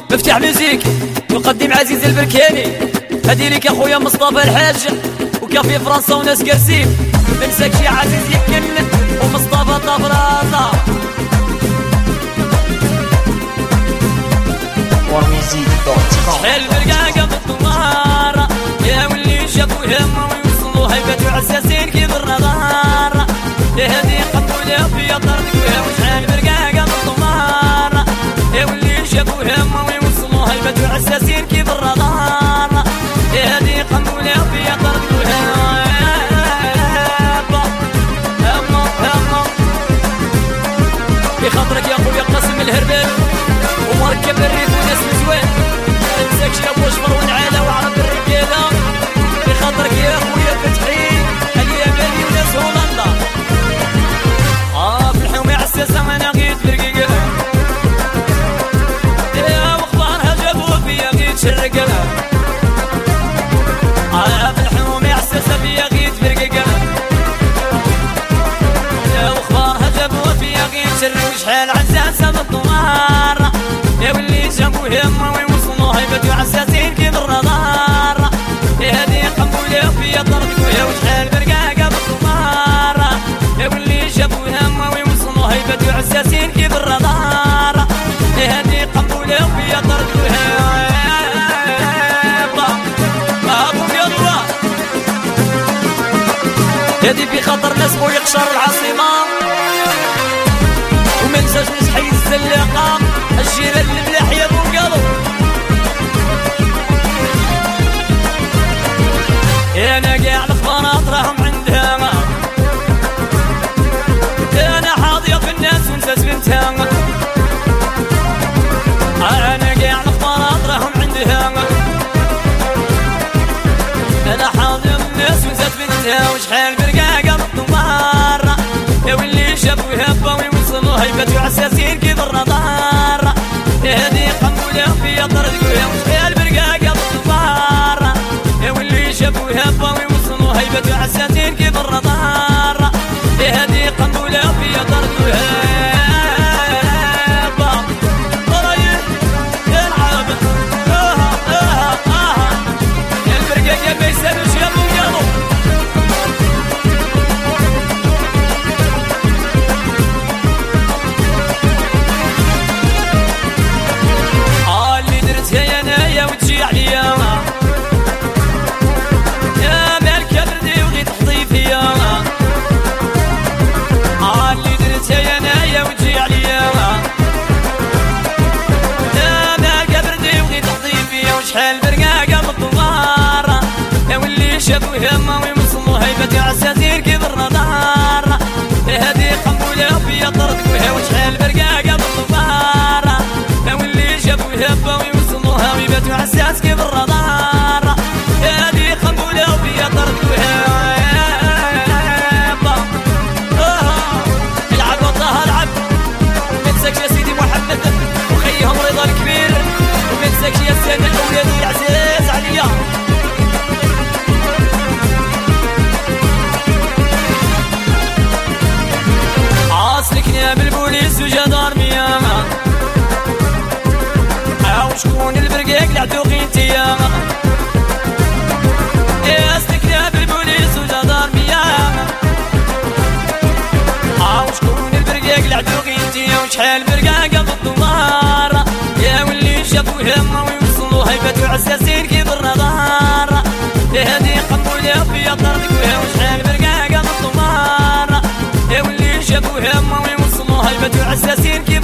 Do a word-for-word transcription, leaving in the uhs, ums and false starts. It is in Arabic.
مفتاح ميوزيك يقدم عزيز البركاني. هدي لك يا خويا مصطفى الحاج وكافي فرنسا وناس كرسيم. منساك شي عزيز يكن ومصطفى طفرازة شحال برقاقة بالطمارة يا واللي شافوا همة ويوصلوا هيبة وعساسين كيف النظارة. يا هادي قبولة في طردك وشحال برقاقة بالطمارة يا واللي شافوا همة ويوصلوا هيبة وعساسين كيف النظارة. يا هادي قبولة في طردك بخاطرك يا خويا قاسم الهربان ومركب الريف وناس مزوان. منساكش يا بوشفر ونعالة وعرب الرجالة بخاطرك يا خويا فتحي الياباني وناس هولندا. اه في الحومة عساسة انا غيت برقيقة يا واخبارها جابوا فيا غيت شرقة. اه في الحومة عساسة فيا غيت برقيقة يا واخبارها جابوا فيا غيت شرقة. وشحال عساسة بالطمارة يا واللي جابوا همة ويوصلوا هيبة وعساسين كيف الرضارة. يا هادي قبولة فيا طردك ويا وشحال برقاقة بالطمارة يا واللي جابوا همة ويوصلوا هيبة وعساسين كيف الرضارة. يا هادي قبولة فيا طردك ويا هادي في خطر ناس خويا قشر العاصمة ومنساش ناس حي الزلاقة الجيران الملاح يا بو قلب. انا كاع الاخبارات راهم عندها انا حاضية في الناس ونساس بنتها. انا كاع الاخبارات راهم عندها انا حاضية في الناس ونساس بنتها. وشحال برقاقة بالطمارة يا واللي شافوا هبة ويوصلوا هيبة وعساسين كيف الرضارة. يا هادي قبولة فيا طردك ويا وشحال برقاقة بالطمارة يا واللي شافوا هبة ويوصلوا هيبة وعساسين كيف الرضارة. يا هادي قبولة فيا طردك ويا طرايح يلعب اها اها اها يا البرقاقة ما يسالوش يا بو قلب. وتجي عليا يا مالك بردي وغي تحضي فيا. اه اللي درتها يا نايا وتجي عليا يا مالك بردي وغي تحضي فيا. وشحال برقاقة بالطمارة يا واللي شافوا همة ويوصلوا هيبة عساسين كيف الرضارة. يا هادي قبولة فيا طردك ويا وشحال برقاقة بالطمارة يا واللي شافوا هبة ويوصلوا هيبة عساس كيف الرضارة. يا هادي قبولة فيا طردك ويا العب والله العب. ومنساكش يا سيدي محمد وخيهم رضا الكبير ومنساكش يا سيدي الاولاد العزيز عليا. عاصلكنا بالبوليس وجدارمية وشكون البرقاق لعدوقي انتيا. يا سلكنا بالبوليس وجدارمية وشكون البرقاق لعدوقي انتيا. وشحال برقاقة بالطمارة يا واللي شافوا همة ويوصلوا هيبة وعساسين كيف الرضارة. يا هادي قبولة فيا طردك ويا وشحال برقاقة بالطمارة يا واللي شافوا همة ويوصلوا هيبة وعساسين كيف